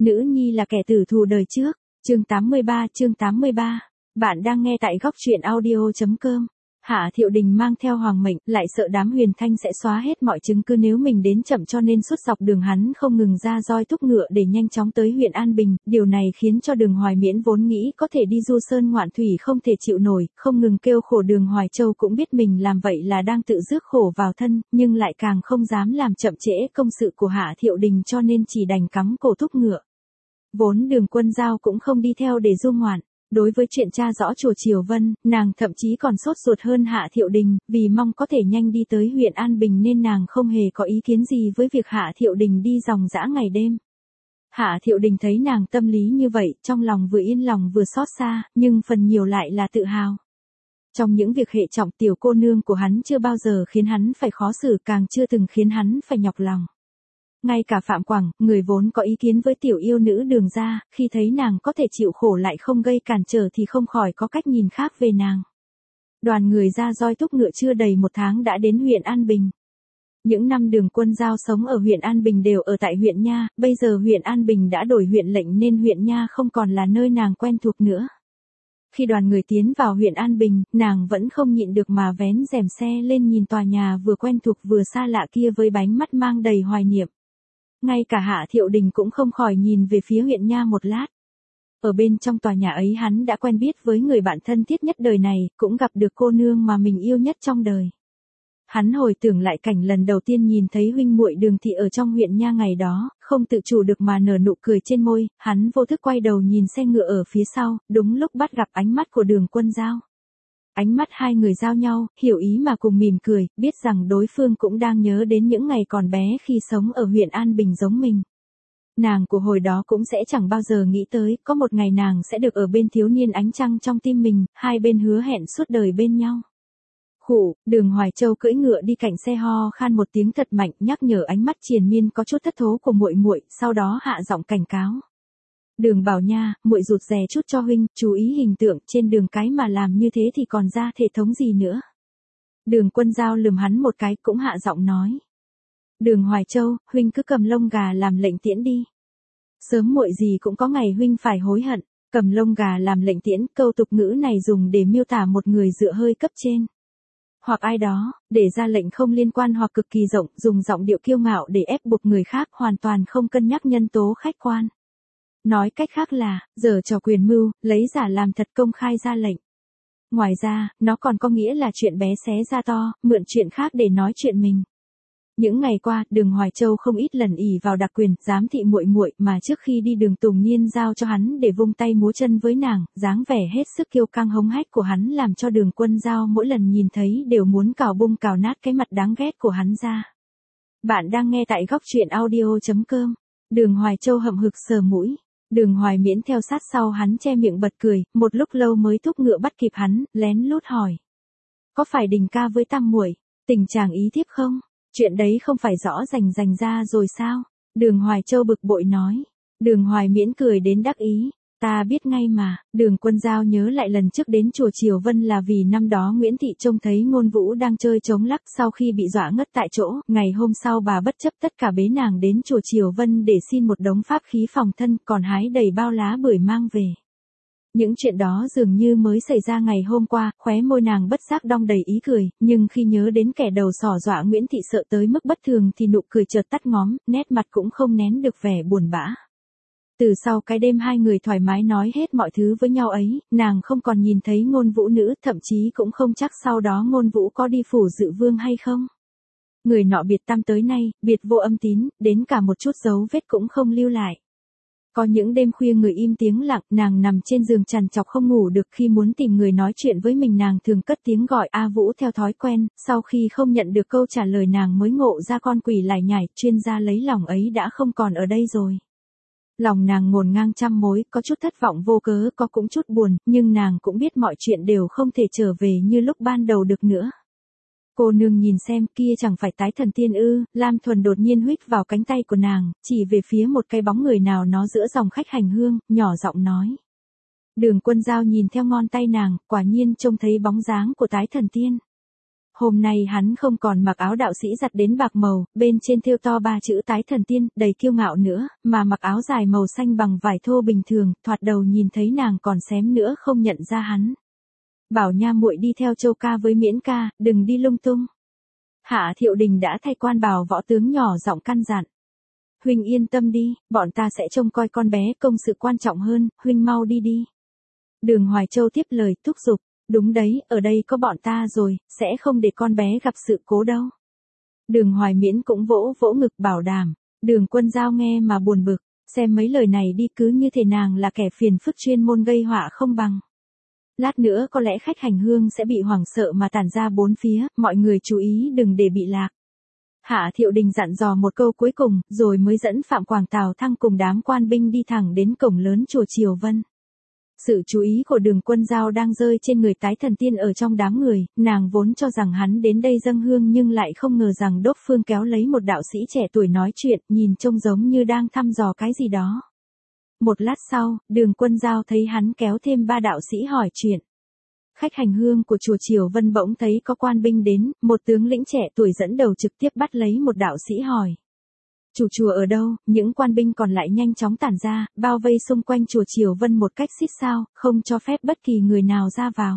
Nữ nhi là kẻ tử thù đời trước. Chương 83. Bạn đang nghe tại góc truyện audio.com. Hạ Thiệu Đình mang theo Hoàng Mệnh, lại sợ đám Huyền Thanh sẽ xóa hết mọi chứng cứ nếu mình đến chậm, cho nên suốt dọc đường hắn không ngừng ra roi thúc ngựa để nhanh chóng tới huyện An Bình. Điều này khiến cho Đường Hoài Miễn vốn nghĩ có thể đi du sơn ngoạn thủy không thể chịu nổi, không ngừng kêu khổ. Đường Hoài Châu cũng biết mình làm vậy là đang tự rước khổ vào thân, nhưng lại càng không dám làm chậm trễ công sự của Hạ Thiệu Đình, cho nên chỉ đành cắm cổ thúc ngựa. Vốn Đường Quân Giao cũng không đi theo để du ngoạn. Đối với chuyện tra rõ chùa Triều Vân, nàng thậm chí còn sốt ruột hơn Hạ Thiệu Đình, vì mong có thể nhanh đi tới huyện An Bình nên nàng không hề có ý kiến gì với việc Hạ Thiệu Đình đi ròng rã ngày đêm. Hạ Thiệu Đình thấy nàng tâm lý như vậy, trong lòng vừa yên lòng vừa xót xa, nhưng phần nhiều lại là tự hào. Trong những việc hệ trọng, tiểu cô nương của hắn chưa bao giờ khiến hắn phải khó xử, càng chưa từng khiến hắn phải nhọc lòng. Ngay cả Phạm Quảng, người vốn có ý kiến với tiểu yêu nữ Đường gia, khi thấy nàng có thể chịu khổ lại không gây cản trở thì không khỏi có cách nhìn khác về nàng. Đoàn người ra roi thúc ngựa chưa đầy một tháng đã đến huyện An Bình. Những năm Đường Quân Giao sống ở huyện An Bình đều ở tại huyện Nha, bây giờ huyện An Bình đã đổi huyện lệnh nên huyện Nha không còn là nơi nàng quen thuộc nữa. Khi đoàn người tiến vào huyện An Bình, nàng vẫn không nhịn được mà vén rèm xe lên nhìn tòa nhà vừa quen thuộc vừa xa lạ kia với bánh mắt mang đầy hoài niệm. Ngay cả Hạ Thiệu Đình cũng không khỏi nhìn về phía huyện Nha một lát. Ở bên trong tòa nhà ấy hắn đã quen biết với người bạn thân thiết nhất đời này, cũng gặp được cô nương mà mình yêu nhất trong đời. Hắn hồi tưởng lại cảnh lần đầu tiên nhìn thấy huynh muội Đường thị ở trong huyện Nha ngày đó, không tự chủ được mà nở nụ cười trên môi, hắn vô thức quay đầu nhìn xe ngựa ở phía sau, đúng lúc bắt gặp ánh mắt của Đường Quân Giao. Ánh mắt hai người giao nhau, hiểu ý mà cùng mỉm cười, biết rằng đối phương cũng đang nhớ đến những ngày còn bé khi sống ở huyện An Bình giống mình. Nàng của hồi đó cũng sẽ chẳng bao giờ nghĩ tới, có một ngày nàng sẽ được ở bên thiếu niên ánh trăng trong tim mình, hai bên hứa hẹn suốt đời bên nhau. Khụ, Đường Hoài Châu cưỡi ngựa đi cạnh xe ho khan một tiếng thật mạnh, nhắc nhở ánh mắt triền miên có chút thất thố của muội muội, sau đó hạ giọng cảnh cáo. Đường Bảo Nha, muội rụt rè chút cho huynh, chú ý hình tượng trên đường cái mà làm như thế thì còn ra thể thống gì nữa. Đường Quân Giao lườm hắn một cái cũng hạ giọng nói. Đường Hoài Châu, huynh cứ cầm lông gà làm lệnh tiễn đi. Sớm muội gì cũng có ngày huynh phải hối hận. Cầm lông gà làm lệnh tiễn, câu tục ngữ này dùng để miêu tả một người dựa hơi cấp trên. Hoặc ai đó, để ra lệnh không liên quan hoặc cực kỳ rộng, dùng giọng điệu kiêu ngạo để ép buộc người khác, hoàn toàn không cân nhắc nhân tố khách quan. Nói cách khác là, giở trò quyền mưu, lấy giả làm thật, công khai ra lệnh. Ngoài ra, nó còn có nghĩa là chuyện bé xé ra to, mượn chuyện khác để nói chuyện mình. Những ngày qua, Đường Hoài Châu không ít lần ỷ vào đặc quyền, giám thị muội muội, mà trước khi đi Đường Tùng Niên giao cho hắn để vung tay múa chân với nàng, dáng vẻ hết sức kiêu căng hống hách của hắn làm cho Đường Quân Giao mỗi lần nhìn thấy đều muốn cào bung cào nát cái mặt đáng ghét của hắn ra. Bạn đang nghe tại góc truyện audio.com. Đường Hoài Châu hậm hực sờ mũi. Đường Hoài Miễn theo sát sau hắn che miệng bật cười, một lúc lâu mới thúc ngựa bắt kịp hắn, lén lút hỏi. Có phải Đình ca với Tam muội tình chàng ý thiếp không? Chuyện đấy không phải rõ rành ra rồi sao? Đường Hoài Châu bực bội nói. Đường Hoài Miễn cười đến đắc ý. Ta biết ngay mà. Đường Quân Giao nhớ lại lần trước đến chùa Triều Vân là vì năm đó Nguyễn Thị trông thấy Ngôn Vũ đang chơi trống lắc, sau khi bị dọa ngất tại chỗ, ngày hôm sau bà bất chấp tất cả bế nàng đến chùa Triều Vân để xin một đống pháp khí phòng thân, còn hái đầy bao lá bưởi mang về. Những chuyện đó dường như mới xảy ra ngày hôm qua, khóe môi nàng bất giác đong đầy ý cười, nhưng khi nhớ đến kẻ đầu sỏ dọa Nguyễn Thị sợ tới mức bất thường thì nụ cười chợt tắt ngóm, nét mặt cũng không nén được vẻ buồn bã. Từ sau cái đêm hai người thoải mái nói hết mọi thứ với nhau ấy, nàng không còn nhìn thấy Ngôn Vũ nữa, thậm chí cũng không chắc sau đó Ngôn Vũ có đi phủ Dự Vương hay không. Người nọ biệt tăm tới nay, biệt vô âm tín, đến cả một chút dấu vết cũng không lưu lại. Có những đêm khuya người im tiếng lặng, nàng nằm trên giường trằn trọc không ngủ được, khi muốn tìm người nói chuyện với mình nàng thường cất tiếng gọi A Vũ theo thói quen, sau khi không nhận được câu trả lời nàng mới ngộ ra con quỷ lải nhải, chuyên gia lấy lòng ấy đã không còn ở đây rồi. Lòng nàng ngổn ngang trăm mối, có chút thất vọng vô cớ, có cũng chút buồn, nhưng nàng cũng biết mọi chuyện đều không thể trở về như lúc ban đầu được nữa. Cô nương nhìn xem, kia chẳng phải Tái Thần Tiên ư? Lam Thuần đột nhiên huých vào cánh tay của nàng, chỉ về phía một cái bóng người nào nó giữa dòng khách hành hương, nhỏ giọng nói. Đường Quân Giao nhìn theo ngón tay nàng, quả nhiên trông thấy bóng dáng của Tái Thần Tiên. Hôm nay hắn không còn mặc áo đạo sĩ giặt đến bạc màu, bên trên thêu to 3 chữ Tái Thần Tiên, đầy kiêu ngạo nữa, mà mặc áo dài màu xanh bằng vải thô bình thường, thoạt đầu nhìn thấy nàng còn xém nữa không nhận ra hắn. Bảo nha muội đi theo Châu ca với Miễn ca, đừng đi lung tung. Hạ Thiệu Đình đã thay quan bảo võ tướng nhỏ giọng căn dặn. Huynh yên tâm đi, bọn ta sẽ trông coi con bé, công sự quan trọng hơn, huynh mau đi đi. Đường Hoài Châu tiếp lời thúc giục. Đúng đấy, ở đây có bọn ta rồi, sẽ không để con bé gặp sự cố đâu. Đường Hoài Miễn cũng vỗ vỗ ngực bảo đảm. Đường Quân Giao nghe mà buồn bực, xem mấy lời này đi cứ như thể nàng là kẻ phiền phức chuyên môn gây họa không bằng. Lát nữa có lẽ khách hành hương sẽ bị hoảng sợ mà tản ra bốn phía, mọi người chú ý đừng để bị lạc. Hạ Thiệu Đình dặn dò một câu cuối cùng, rồi mới dẫn Phạm Quảng Tào Thăng cùng đám quan binh đi thẳng đến cổng lớn chùa Triều Vân. Sự chú ý của Đường Quân Giao đang rơi trên người Tái Thần Tiên ở trong đám người, nàng vốn cho rằng hắn đến đây dâng hương nhưng lại không ngờ rằng Đốc Phương kéo lấy một đạo sĩ trẻ tuổi nói chuyện, nhìn trông giống như đang thăm dò cái gì đó. Một lát sau, Đường Quân Giao thấy hắn kéo thêm 3 đạo sĩ hỏi chuyện. Khách hành hương của chùa Triều Vân bỗng thấy có quan binh đến, một tướng lĩnh trẻ tuổi dẫn đầu trực tiếp bắt lấy một đạo sĩ hỏi. Chủ chùa ở đâu? Những quan binh còn lại nhanh chóng tản ra, bao vây xung quanh chùa Triều Vân một cách xít sao, không cho phép bất kỳ người nào ra vào.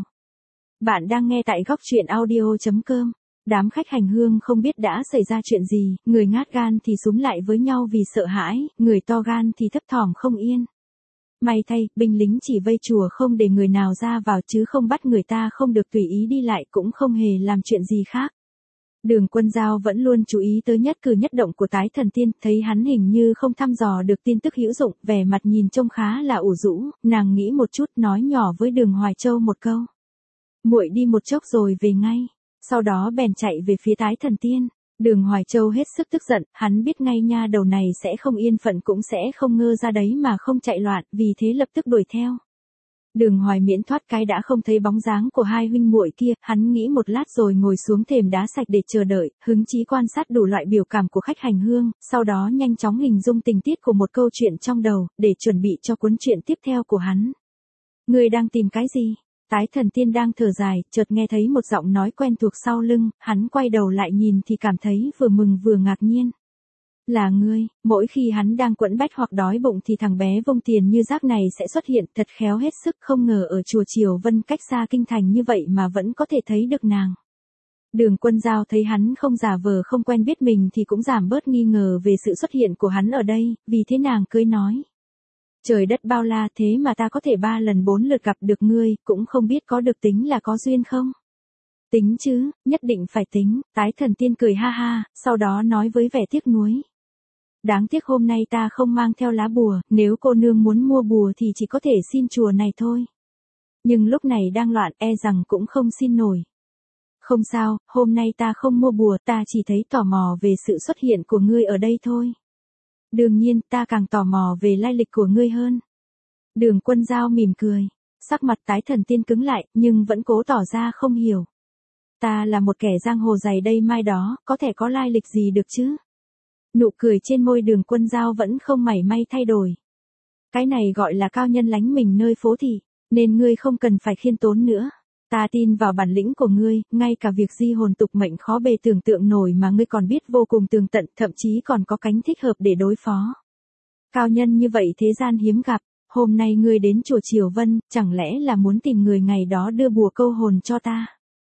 Bạn đang nghe tại góc truyện audio.com. Đám khách hành hương không biết đã xảy ra chuyện gì, người ngát gan thì xúm lại với nhau vì sợ hãi, người to gan thì thấp thỏm không yên. May thay, binh lính chỉ vây chùa không để người nào ra vào chứ không bắt người ta không được tùy ý đi lại cũng không hề làm chuyện gì khác. Đường Quân Giao vẫn luôn chú ý tới nhất cử nhất động của Tái Thần Tiên, thấy hắn hình như không thăm dò được tin tức hữu dụng, vẻ mặt nhìn trông khá là ủ rũ, nàng nghĩ một chút nói nhỏ với Đường Hoài Châu một câu. Muội đi một chốc rồi về ngay, sau đó bèn chạy về phía Tái Thần Tiên. Đường Hoài Châu hết sức tức giận, hắn biết ngay nha đầu này sẽ không yên phận cũng sẽ không ngơ ra đấy mà không chạy loạn, vì thế lập tức đuổi theo. Đường Hoài Miễn thoát cái đã không thấy bóng dáng của hai huynh muội kia, hắn nghĩ một lát rồi ngồi xuống thềm đá sạch để chờ đợi, hứng chí quan sát đủ loại biểu cảm của khách hành hương, sau đó nhanh chóng hình dung tình tiết của một câu chuyện trong đầu, để chuẩn bị cho cuốn truyện tiếp theo của hắn. Người đang tìm cái gì? Tái Thần Tiên đang thở dài, chợt nghe thấy một giọng nói quen thuộc sau lưng, hắn quay đầu lại nhìn thì cảm thấy vừa mừng vừa ngạc nhiên. Là ngươi, mỗi khi hắn đang quẫn bách hoặc đói bụng thì thằng bé vông tiền như rác này sẽ xuất hiện, thật khéo hết sức, không ngờ ở chùa Triều Vân cách xa kinh thành như vậy mà vẫn có thể thấy được nàng. Đường Quân Giao thấy hắn không giả vờ không quen biết mình thì cũng giảm bớt nghi ngờ về sự xuất hiện của hắn ở đây, vì thế nàng cười nói. Trời đất bao la thế mà ta có thể 3 lần 4 lượt gặp được ngươi, cũng không biết có được tính là có duyên không? Tính chứ, nhất định phải tính, Tái Thần Tiên cười ha ha, sau đó nói với vẻ tiếc nuối. Đáng tiếc hôm nay ta không mang theo lá bùa, nếu cô nương muốn mua bùa thì chỉ có thể xin chùa này thôi. Nhưng lúc này đang loạn e rằng cũng không xin nổi. Không sao, hôm nay ta không mua bùa, ta chỉ thấy tò mò về sự xuất hiện của ngươi ở đây thôi. Đương nhiên, ta càng tò mò về lai lịch của ngươi hơn. Đường Quân Giao mỉm cười, sắc mặt Tái Thần Tiên cứng lại, nhưng vẫn cố tỏ ra không hiểu. Ta là một kẻ giang hồ dày đây mai đó, có thể có lai lịch gì được chứ? Nụ cười trên môi Đường Quân Giao vẫn không mảy may thay đổi. Cái này gọi là cao nhân lánh mình nơi phố thị, nên ngươi không cần phải khiêm tốn nữa. Ta tin vào bản lĩnh của ngươi, ngay cả việc di hồn tục mệnh khó bề tưởng tượng nổi mà ngươi còn biết vô cùng tường tận, thậm chí còn có cánh thích hợp để đối phó. Cao nhân như vậy thế gian hiếm gặp, hôm nay ngươi đến chùa Triều Vân, chẳng lẽ là muốn tìm người ngày đó đưa bùa câu hồn cho ta?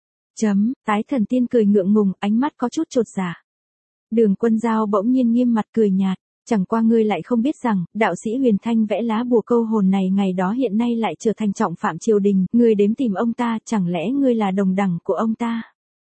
Tái Thần Tiên cười ngượng ngùng, ánh mắt có chút chột dạ. Đường Quân Giao bỗng nhiên nghiêm mặt cười nhạt, chẳng qua ngươi lại không biết rằng, đạo sĩ Huyền Thanh vẽ lá bùa câu hồn này ngày đó hiện nay lại trở thành trọng phạm triều đình, ngươi đến tìm ông ta, chẳng lẽ ngươi là đồng đẳng của ông ta?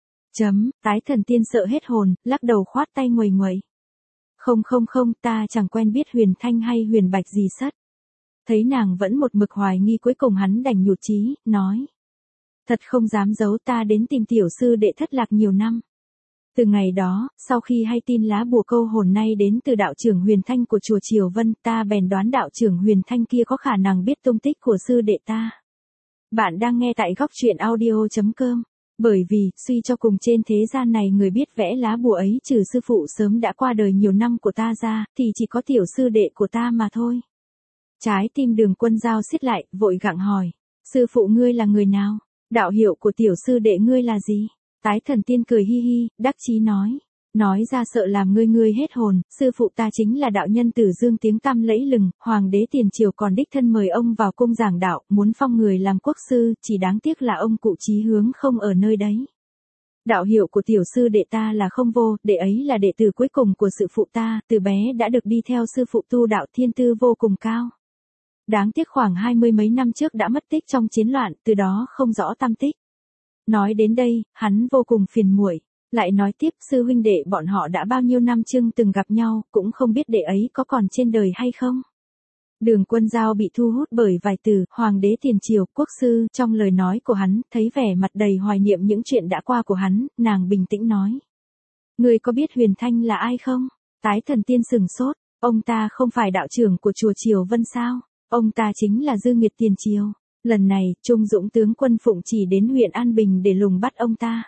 Tái Thần Tiên sợ hết hồn, lắc đầu khoát tay nguầy nguậy. Không, ta chẳng quen biết Huyền Thanh hay Huyền Bạch gì sất. Thấy nàng vẫn một mực hoài nghi, cuối cùng hắn đành nhụt chí, nói. Thật không dám giấu, ta đến tìm tiểu sư đệ thất lạc nhiều năm. Từ ngày đó, sau khi hay tin lá bùa câu hồn nay đến từ đạo trưởng Huyền Thanh của chùa Triều Vân, ta bèn đoán đạo trưởng Huyền Thanh kia có khả năng biết tung tích của sư đệ ta. Bạn đang nghe tại góc truyện audio.com. Bởi vì, suy cho cùng trên thế gian này người biết vẽ lá bùa ấy trừ sư phụ sớm đã qua đời nhiều năm của ta ra, thì chỉ có tiểu sư đệ của ta mà thôi. Trái tim Đường Quân Giao xiết lại, vội gặng hỏi. Sư phụ ngươi là người nào? Đạo hiệu của tiểu sư đệ ngươi là gì? Tái thần tiên cười hi hi, đắc chí nói ra sợ làm ngươi hết hồn, sư phụ ta chính là đạo nhân Tử Dương tiếng tăm lẫy lừng, hoàng đế tiền triều còn đích thân mời ông vào cung giảng đạo, muốn phong người làm quốc sư, chỉ đáng tiếc là ông cụ chí hướng không ở nơi đấy. Đạo hiệu của tiểu sư đệ ta là Không Vô, đệ ấy là đệ tử cuối cùng của sư phụ ta, từ bé đã được đi theo sư phụ tu đạo, thiên tư vô cùng cao. Đáng tiếc khoảng 20 mấy năm trước đã mất tích trong chiến loạn, từ đó không rõ tăm tích. Nói đến đây, hắn vô cùng phiền muội, lại nói tiếp sư huynh đệ bọn họ đã bao nhiêu năm chưng từng gặp nhau, cũng không biết đệ ấy có còn trên đời hay không. Đường Quân Giao bị thu hút bởi vài từ hoàng đế tiền triều, quốc sư trong lời nói của hắn, thấy vẻ mặt đầy hoài niệm những chuyện đã qua của hắn, nàng bình tĩnh nói. Ngươi có biết Huyền Thanh là ai không? Tái thần tiên sừng sốt, ông ta không phải đạo trưởng của chùa Triều Vân sao? Ông ta chính là Dư Nghiệt tiền triều. Lần này, Trung Dũng tướng quân phụng chỉ đến huyện An Bình để lùng bắt ông ta.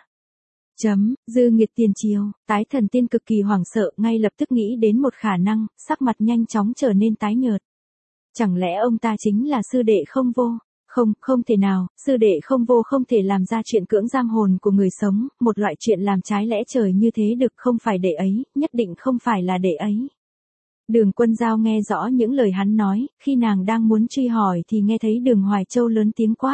Dư Nghiệt tiền triều, tái thần tiên cực kỳ hoảng sợ, ngay lập tức nghĩ đến một khả năng, sắc mặt nhanh chóng trở nên tái nhợt. Chẳng lẽ ông ta chính là sư đệ Không Vô? Không thể nào, sư đệ Không Vô không thể làm ra chuyện cưỡng giam hồn của người sống, một loại chuyện làm trái lẽ trời như thế được, không phải đệ ấy, nhất định không phải là đệ ấy. Đường Quân Giao nghe rõ những lời hắn nói, khi nàng đang muốn truy hỏi thì nghe thấy Đường Hoài Châu lớn tiếng quát.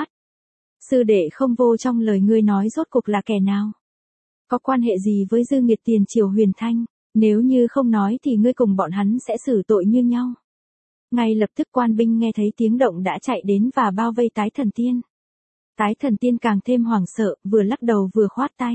Sư đệ Không Vô trong lời ngươi nói rốt cuộc là kẻ nào? Có quan hệ gì với Dư Nghiệt tiền triều Huyền Thanh? Nếu như không nói thì ngươi cùng bọn hắn sẽ xử tội như nhau. Ngay lập tức quan binh nghe thấy tiếng động đã chạy đến và bao vây tái thần tiên. Tái thần tiên càng thêm hoảng sợ, vừa lắc đầu vừa khoát tay.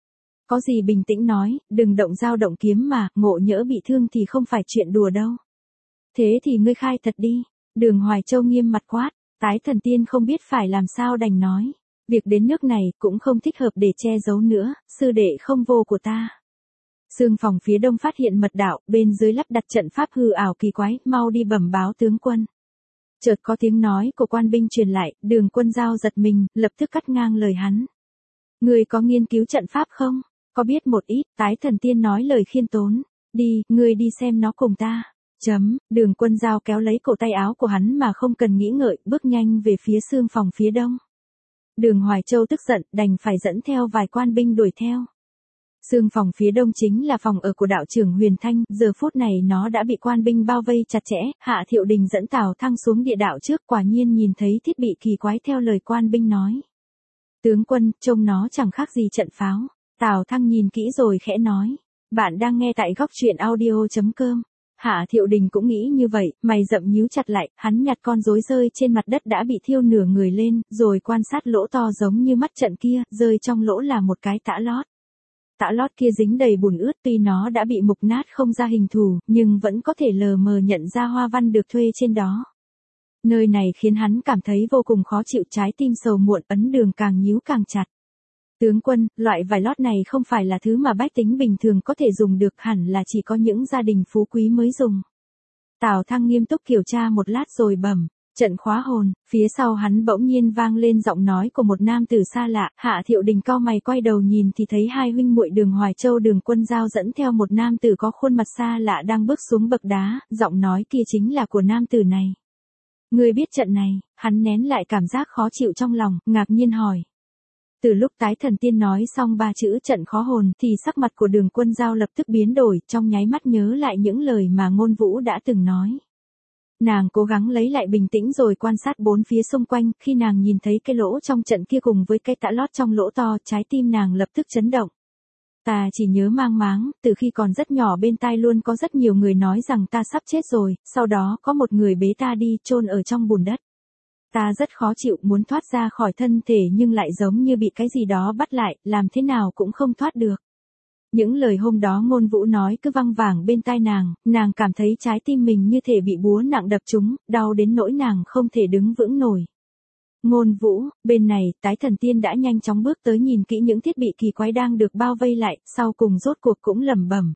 Có gì bình tĩnh nói, đừng động dao động kiếm mà, ngộ nhỡ bị thương thì không phải chuyện đùa đâu. Thế thì ngươi khai thật đi. Đường Hoài Châu nghiêm mặt quát, tái thần tiên không biết phải làm sao đành nói. Việc đến nước này cũng không thích hợp để che giấu nữa, sư đệ Không Vô của ta. Sương phòng phía đông phát hiện mật đạo, bên dưới lắp đặt trận pháp hư ảo kỳ quái, mau đi bẩm báo tướng quân. Chợt có tiếng nói của quan binh truyền lại, Đường Quân Giao giật mình, lập tức cắt ngang lời hắn. Ngươi có nghiên cứu trận pháp không? Có biết một ít, tái thần tiên nói lời khiêm tốn. Đi, ngươi đi xem nó cùng ta. Đường Quân Giao kéo lấy cổ tay áo của hắn mà không cần nghĩ ngợi, bước nhanh về phía sương phòng phía đông. Đường Hoài Châu tức giận, đành phải dẫn theo vài quan binh đuổi theo. Sương phòng phía đông chính là phòng ở của đạo trưởng Huyền Thanh, giờ phút này nó đã bị quan binh bao vây chặt chẽ, Hạ Thiệu Đình dẫn Tào Thăng xuống địa đạo trước, quả nhiên nhìn thấy thiết bị kỳ quái theo lời quan binh nói. Tướng quân, trông nó chẳng khác gì trận pháo. Tào Thăng nhìn kỹ rồi khẽ nói. Bạn đang nghe tại góc truyện audio.com. Hạ Thiệu Đình cũng nghĩ như vậy, mày rậm nhíu chặt lại, hắn nhặt con rối rơi trên mặt đất đã bị thiêu nửa người lên, rồi quan sát lỗ to giống như mắt trận kia, rơi trong lỗ là một cái tã lót. Tã lót kia dính đầy bùn ướt, tuy nó đã bị mục nát không ra hình thù, nhưng vẫn có thể lờ mờ nhận ra hoa văn được thuê trên đó. Nơi này khiến hắn cảm thấy vô cùng khó chịu, trái tim sầu muộn, ấn đường càng nhíu càng chặt. Tướng quân, loại vải lót này không phải là thứ mà bách tính bình thường có thể dùng được, hẳn là chỉ có những gia đình phú quý mới dùng. Tào Thăng nghiêm túc kiểm tra một lát rồi bẩm. Trận khóa hồn, phía sau hắn bỗng nhiên vang lên giọng nói của một nam tử xa lạ, Hạ Thiệu Đình cau mày quay đầu nhìn thì thấy hai huynh muội Đường Hoài Châu Đường Quân Giao dẫn theo một nam tử có khuôn mặt xa lạ đang bước xuống bậc đá, giọng nói kia chính là của nam tử này. Ngươi biết trận này? Hắn nén lại cảm giác khó chịu trong lòng, ngạc nhiên hỏi. Từ lúc tái thần tiên nói xong ba chữ trận khó hồn thì sắc mặt của Đường Quân Giao lập tức biến đổi, trong nháy mắt nhớ lại những lời mà Ngôn Vũ đã từng nói. Nàng cố gắng lấy lại bình tĩnh rồi quan sát bốn phía xung quanh, khi nàng nhìn thấy cái lỗ trong trận kia cùng với cái tã lót trong lỗ to, trái tim nàng lập tức chấn động. Ta chỉ nhớ mang máng, từ khi còn rất nhỏ bên tai luôn có rất nhiều người nói rằng ta sắp chết rồi, sau đó có một người bế ta đi, chôn ở trong bùn đất. Ta rất khó chịu, muốn thoát ra khỏi thân thể nhưng lại giống như bị cái gì đó bắt lại, làm thế nào cũng không thoát được. Những lời hôm đó Ngôn Vũ nói cứ văng vẳng bên tai nàng cảm thấy trái tim mình như thể bị búa nặng đập trúng, đau đến nỗi nàng không thể đứng vững nổi. Ngôn Vũ, bên này, tái thần tiên đã nhanh chóng bước tới nhìn kỹ những thiết bị kỳ quái đang được bao vây lại, sau cùng rốt cuộc cũng lẩm bẩm.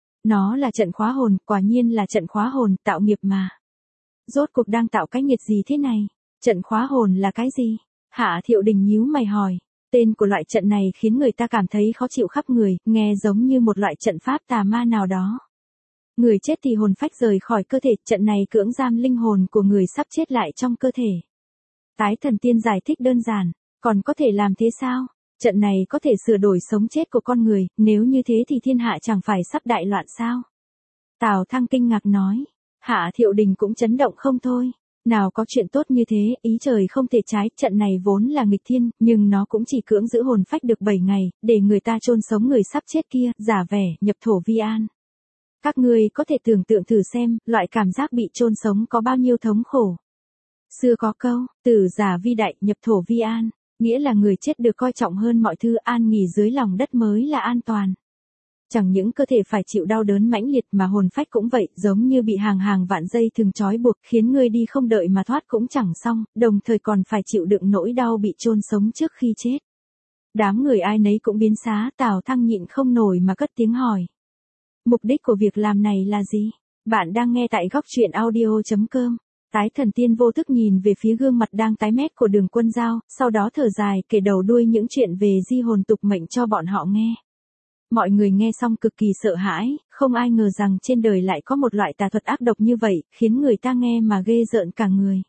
Nó là trận khóa hồn, quả nhiên là trận khóa hồn, tạo nghiệp mà. Rốt cuộc đang tạo cái nghiệt gì thế này? Trận khóa hồn là cái gì? Hạ Thiệu Đình nhíu mày hỏi. Tên của loại trận này khiến người ta cảm thấy khó chịu khắp người, nghe giống như một loại trận pháp tà ma nào đó. Người chết thì hồn phách rời khỏi cơ thể, trận này cưỡng giam linh hồn của người sắp chết lại trong cơ thể. Tái thần tiên giải thích đơn giản, còn có thể làm thế sao? Trận này có thể sửa đổi sống chết của con người, nếu như thế thì thiên hạ chẳng phải sắp đại loạn sao? Tào Thăng kinh ngạc nói. Hạ Thiệu Đình cũng chấn động không thôi. Nào có chuyện tốt như thế, ý trời không thể trái, trận này vốn là nghịch thiên, nhưng nó cũng chỉ cưỡng giữ hồn phách được 7 ngày, để người ta chôn sống người sắp chết kia, giả vẻ, nhập thổ vi an. Các ngươi có thể tưởng tượng thử xem, loại cảm giác bị chôn sống có bao nhiêu thống khổ. Xưa có câu, tử giả vi đại, nhập thổ vi an, nghĩa là người chết được coi trọng hơn mọi thứ, an nghỉ dưới lòng đất mới là an toàn. Chẳng những cơ thể phải chịu đau đớn mãnh liệt mà hồn phách cũng vậy, giống như bị hàng hàng vạn dây thường trói buộc, khiến ngươi đi không đợi mà thoát cũng chẳng xong, đồng thời còn phải chịu đựng nỗi đau bị chôn sống trước khi chết. Đám người ai nấy cũng biến xá, Tào Thăng nhịn không nổi mà cất tiếng hỏi. Mục đích của việc làm này là gì? Bạn đang nghe tại góc truyện audio.com. Tái Thần Tiên vô thức nhìn về phía gương mặt đang tái mét của Đường Quân Giao, sau đó thở dài kể đầu đuôi những chuyện về di hồn tục mệnh cho bọn họ nghe. Mọi người nghe xong cực kỳ sợ hãi, không ai ngờ rằng trên đời lại có một loại tà thuật ác độc như vậy, khiến người ta nghe mà ghê rợn cả người.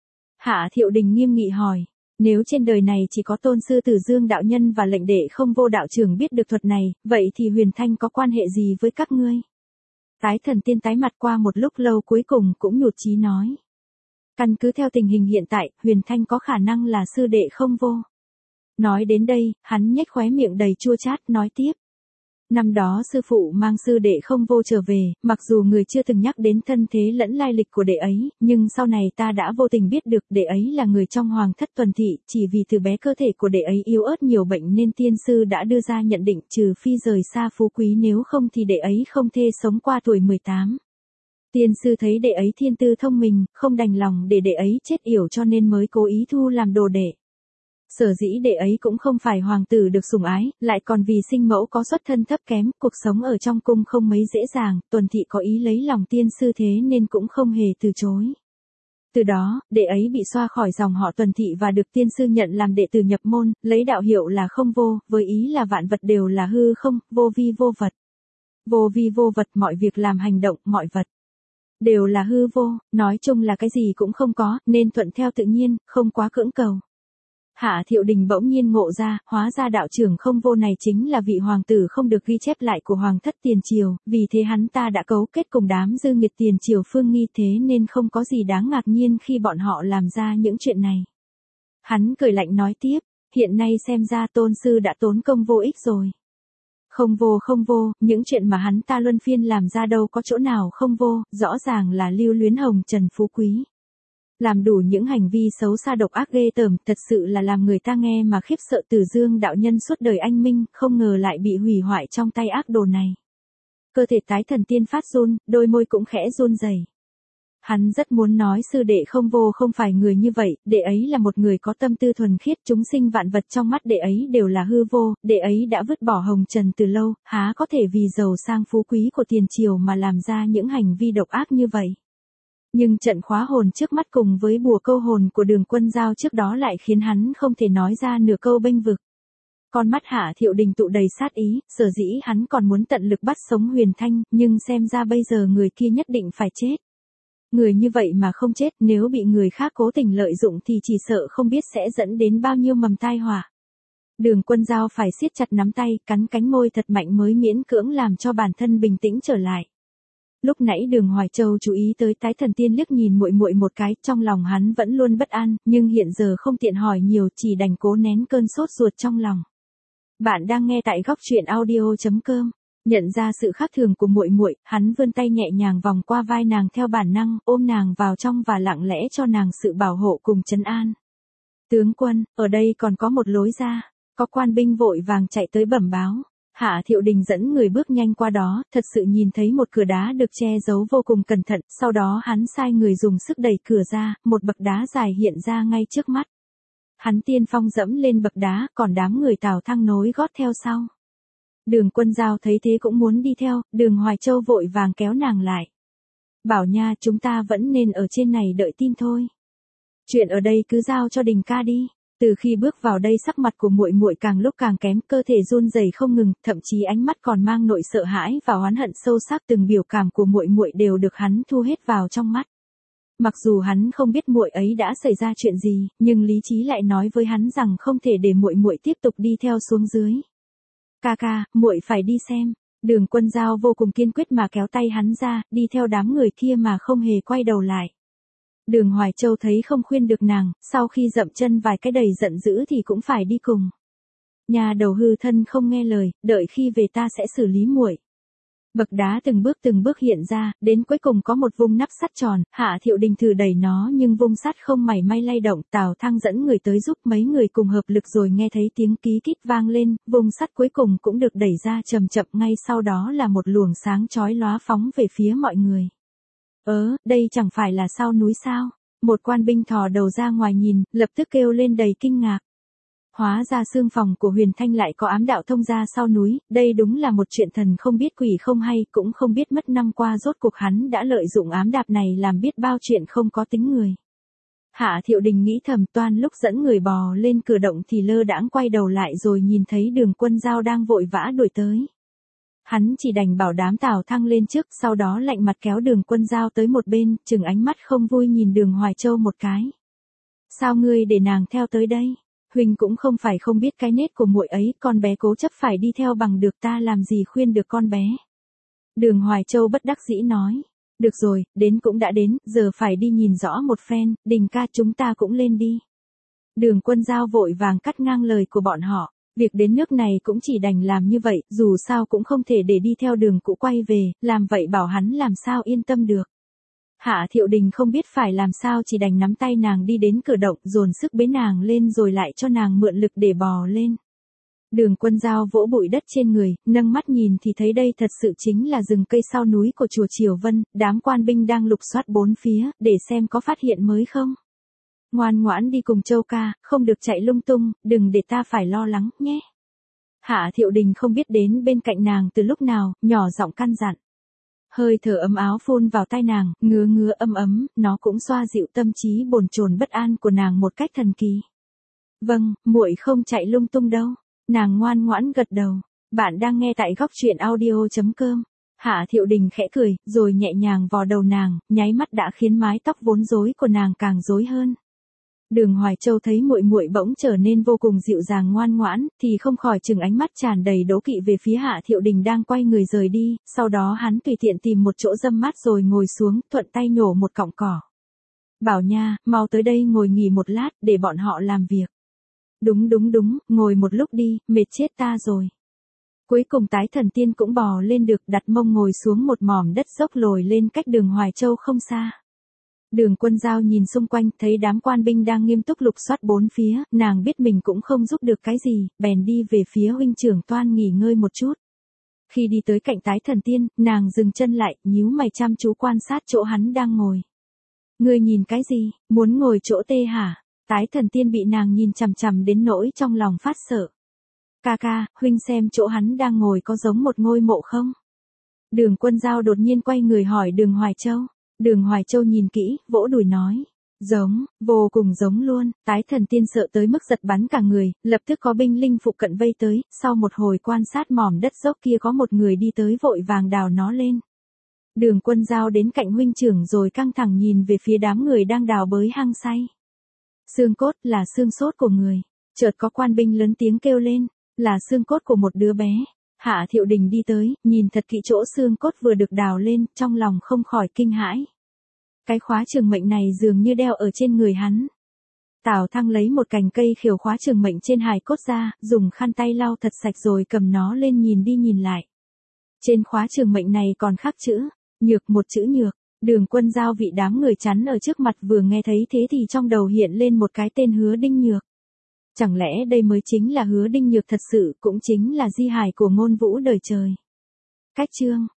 Hạ Thiệu Đình nghiêm nghị hỏi, nếu trên đời này chỉ có Tôn Sư Tử Dương đạo nhân và lệnh đệ Không Vô đạo trưởng biết được thuật này, vậy thì Huyền Thanh có quan hệ gì với các ngươi? Tái Thần Tiên tái mặt qua một lúc lâu cuối cùng cũng nhụt chí nói. Căn cứ theo tình hình hiện tại, Huyền Thanh có khả năng là sư đệ Không Vô. Nói đến đây, hắn nhếch khóe miệng đầy chua chát nói tiếp. Năm đó sư phụ mang sư đệ Không Vô trở về, mặc dù người chưa từng nhắc đến thân thế lẫn lai lịch của đệ ấy, nhưng sau này ta đã vô tình biết được đệ ấy là người trong Hoàng Thất Tuần Thị, chỉ vì từ bé cơ thể của đệ ấy yếu ớt nhiều bệnh nên tiên sư đã đưa ra nhận định trừ phi rời xa phú quý, nếu không thì đệ ấy không thể sống qua tuổi 18. Tiên sư thấy đệ ấy thiên tư thông minh, không đành lòng để đệ ấy chết yểu cho nên mới cố ý thu làm đồ đệ. Sở dĩ đệ ấy cũng không phải hoàng tử được sủng ái, lại còn vì sinh mẫu có xuất thân thấp kém, cuộc sống ở trong cung không mấy dễ dàng, Tuần Thị có ý lấy lòng tiên sư thế nên cũng không hề từ chối. Từ đó, đệ ấy bị xoa khỏi dòng họ Tuần Thị và được tiên sư nhận làm đệ tử nhập môn, lấy đạo hiệu là Không Vô, với ý là vạn vật đều là hư không, vô vi vô vật. Vô vi vô vật, mọi việc làm hành động, mọi vật đều là hư vô, nói chung là cái gì cũng không có, nên thuận theo tự nhiên, không quá cưỡng cầu. Hạ Thiệu Đình bỗng nhiên ngộ ra, hóa ra đạo trưởng Không Vô này chính là vị hoàng tử không được ghi chép lại của Hoàng Thất Tiền Triều, vì thế hắn ta đã cấu kết cùng đám dư nghiệt Tiền Triều Phương Nghi, thế nên không có gì đáng ngạc nhiên khi bọn họ làm ra những chuyện này. Hắn cười lạnh nói tiếp, hiện nay xem ra Tôn sư đã tốn công vô ích rồi. Không vô, những chuyện mà hắn ta luân phiên làm ra đâu có chỗ nào không vô, rõ ràng là lưu luyến hồng trần phú quý. Làm đủ những hành vi xấu xa độc ác ghê tởm, thật sự là làm người ta nghe mà khiếp sợ. Tử Dương đạo nhân suốt đời anh minh, không ngờ lại bị hủy hoại trong tay ác đồ này. Cơ thể Tái Thần Tiên phát run, đôi môi cũng khẽ run rẩy. Hắn rất muốn nói sư đệ Không Vô không phải người như vậy, đệ ấy là một người có tâm tư thuần khiết, chúng sinh vạn vật trong mắt đệ ấy đều là hư vô, đệ ấy đã vứt bỏ hồng trần từ lâu, há có thể vì giàu sang phú quý của tiền triều mà làm ra những hành vi độc ác như vậy. Nhưng trận khóa hồn trước mắt cùng với bùa câu hồn của Đường Quân Giao trước đó lại khiến hắn không thể nói ra nửa câu bênh vực. Con mắt Hạ Thiệu Đình tụ đầy sát ý, sở dĩ hắn còn muốn tận lực bắt sống Huyền Thanh, nhưng xem ra bây giờ người kia nhất định phải chết. Người như vậy mà không chết, nếu bị người khác cố tình lợi dụng thì chỉ sợ không biết sẽ dẫn đến bao nhiêu mầm tai họa. Đường Quân Giao phải siết chặt nắm tay, cắn cánh môi thật mạnh mới miễn cưỡng làm cho bản thân bình tĩnh trở lại. Lúc nãy Đường Hoài Châu chú ý tới Tái Thần Tiên liếc nhìn muội muội một cái, trong lòng hắn vẫn luôn bất an, nhưng hiện giờ không tiện hỏi nhiều, chỉ đành cố nén cơn sốt ruột trong lòng. Bạn đang nghe tại góc truyện audio.com. Nhận ra sự khác thường của muội muội, hắn vươn tay nhẹ nhàng vòng qua vai nàng theo bản năng, ôm nàng vào trong và lặng lẽ cho nàng sự bảo hộ cùng trấn an. Tướng quân, ở đây còn có một lối ra. Có quan binh vội vàng chạy tới bẩm báo. Hạ Thiệu Đình dẫn người bước nhanh qua đó, thật sự nhìn thấy một cửa đá được che giấu vô cùng cẩn thận, sau đó hắn sai người dùng sức đẩy cửa ra, một bậc đá dài hiện ra ngay trước mắt. Hắn tiên phong dẫm lên bậc đá, còn đám người Tào Thăng nối gót theo sau. Đường Quân Giao thấy thế cũng muốn đi theo, Đường Hoài Châu vội vàng kéo nàng lại. Bảo nha, chúng ta vẫn nên ở trên này đợi tin thôi. Chuyện ở đây cứ giao cho Đình ca đi. Từ khi bước vào đây sắc mặt của muội muội càng lúc càng kém, cơ thể run rẩy không ngừng, thậm chí ánh mắt còn mang nội sợ hãi và oán hận sâu sắc, từng biểu cảm của muội muội đều được hắn thu hết vào trong mắt. Mặc dù hắn không biết muội ấy đã xảy ra chuyện gì, nhưng lý trí lại nói với hắn rằng không thể để muội muội tiếp tục đi theo xuống dưới. Ca ca, muội phải đi xem. Đường Quân Dao vô cùng kiên quyết mà kéo tay hắn ra, đi theo đám người kia mà không hề quay đầu lại. Đường Hoài Châu thấy không khuyên được nàng, sau khi dậm chân vài cái đầy giận dữ thì cũng phải đi cùng. Nhà đầu hư thân không nghe lời, đợi khi về ta sẽ xử lý muội. Bậc đá từng bước hiện ra, đến cuối cùng có một vung nắp sắt tròn, Hạ Thiệu Đình thử đẩy nó nhưng vung sắt không mảy may lay động, Tào Thăng dẫn người tới giúp, mấy người cùng hợp lực rồi nghe thấy tiếng ký kít vang lên, vung sắt cuối cùng cũng được đẩy ra chậm chậm, ngay sau đó là một luồng sáng chói lóa phóng về phía mọi người. Đây chẳng phải là sau núi sao? Một quan binh thò đầu ra ngoài nhìn, lập tức kêu lên đầy kinh ngạc. Hóa ra xương phòng của Huyền Thanh lại có ám đạo thông ra sau núi, đây đúng là một chuyện thần không biết quỷ không hay, cũng không biết mất năm qua rốt cuộc hắn đã lợi dụng ám đạp này làm biết bao chuyện không có tính người. Hạ Thiệu Đình nghĩ thầm, toan lúc dẫn người bò lên cửa động thì lơ đãng quay đầu lại rồi nhìn thấy Đường Quân Dao đang vội vã đuổi tới. Hắn chỉ đành bảo đám Tào Thăng lên trước, sau đó lạnh mặt kéo Đường Quân Dao tới một bên, chừng ánh mắt không vui nhìn Đường Hoài Châu một cái. Sao ngươi để nàng theo tới đây? Huynh cũng không phải không biết cái nết của muội ấy, con bé cố chấp phải đi theo bằng được, ta làm gì khuyên được con bé. Đường Hoài Châu bất đắc dĩ nói. Được rồi, đến cũng đã đến, giờ phải đi nhìn rõ một phen, Đình ca chúng ta cũng lên đi. Đường Quân Dao vội vàng cắt ngang lời của bọn họ. Việc đến nước này cũng chỉ đành làm như vậy, dù sao cũng không thể để đi theo đường cũ quay về, làm vậy bảo hắn làm sao yên tâm được. Hạ Thiệu Đình không biết phải làm sao, chỉ đành nắm tay nàng đi đến cửa động, dồn sức bế nàng lên rồi lại cho nàng mượn lực để bò lên. Đường Quân Dao vỗ bụi đất trên người, nâng mắt nhìn thì thấy đây thật sự chính là rừng cây sau núi của chùa Triều Vân, đám quan binh đang lục soát bốn phía, để xem có phát hiện mới không. Ngoan ngoãn đi cùng Châu ca, không được chạy lung tung, đừng để ta phải lo lắng, nhé. Hạ Thiệu Đình không biết đến bên cạnh nàng từ lúc nào, nhỏ giọng căn dặn. Hơi thở ấm áo phun vào tai nàng, ngứa ngứa ấm ấm, nó cũng xoa dịu tâm trí bồn chồn bất an của nàng một cách thần kỳ. Vâng, muội không chạy lung tung đâu. Nàng ngoan ngoãn gật đầu. Bạn đang nghe tại góc truyện audio.com. Hạ Thiệu Đình khẽ cười, rồi nhẹ nhàng vò đầu nàng, nháy mắt đã khiến mái tóc vốn rối của nàng càng rối hơn. Đường Hoài Châu thấy muội muội bỗng trở nên vô cùng dịu dàng ngoan ngoãn, thì không khỏi chừng ánh mắt tràn đầy đố kỵ về phía Hạ Thiệu Đình đang quay người rời đi, sau đó hắn tùy tiện tìm một chỗ râm mát rồi ngồi xuống, thuận tay nhổ một cọng cỏ. Bảo nha, mau tới đây ngồi nghỉ một lát, để bọn họ làm việc. Đúng, ngồi một lúc đi, mệt chết ta rồi. Cuối cùng Tái Thần Tiên cũng bò lên được, đặt mông ngồi xuống một mỏm đất dốc lồi lên cách đường Hoài Châu không xa. Đường Quân Dao nhìn xung quanh, thấy đám quan binh đang nghiêm túc lục soát bốn phía, nàng biết mình cũng không giúp được cái gì, bèn đi về phía huynh trưởng toan nghỉ ngơi một chút. Khi đi tới cạnh Tái Thần Tiên, nàng dừng chân lại, nhíu mày chăm chú quan sát chỗ hắn đang ngồi. Ngươi nhìn cái gì, muốn ngồi chỗ tê hả? Tái Thần Tiên bị nàng nhìn chằm chằm đến nỗi trong lòng phát sợ. Ca ca, huynh xem chỗ hắn đang ngồi có giống một ngôi mộ không? Đường Quân Dao đột nhiên quay người hỏi Đường Hoài Châu. Đường Hoài Châu nhìn kỹ, vỗ đùi nói. Giống, vô cùng giống luôn. Tái Thần Tiên sợ tới mức giật bắn cả người, lập tức có binh linh phụ cận vây tới, sau một hồi quan sát mỏm đất dốc kia có một người đi tới vội vàng đào nó lên. Đường Quân Dao đến cạnh huynh trưởng rồi căng thẳng nhìn về phía đám người đang đào bới hang say. Xương cốt là xương sốt của người. Chợt có quan binh lớn tiếng kêu lên, là xương cốt của một đứa bé. Hạ Thiệu Đình đi tới, nhìn thật kỹ chỗ xương cốt vừa được đào lên, trong lòng không khỏi kinh hãi. Cái khóa trường mệnh này dường như đeo ở trên người hắn. Tào Thăng lấy một cành cây khều khóa trường mệnh trên hài cốt ra, dùng khăn tay lau thật sạch rồi cầm nó lên nhìn đi nhìn lại. Trên khóa trường mệnh này còn khắc chữ, nhược, một chữ nhược. Đường Quân Dao vị đám người chắn ở trước mặt vừa nghe thấy thế thì trong đầu hiện lên một cái tên Hứa Đinh Nhược. Chẳng lẽ đây mới chính là Hứa Đinh Nhược thật sự, cũng chính là di hài của Ngôn Vũ đời trời. Cách chương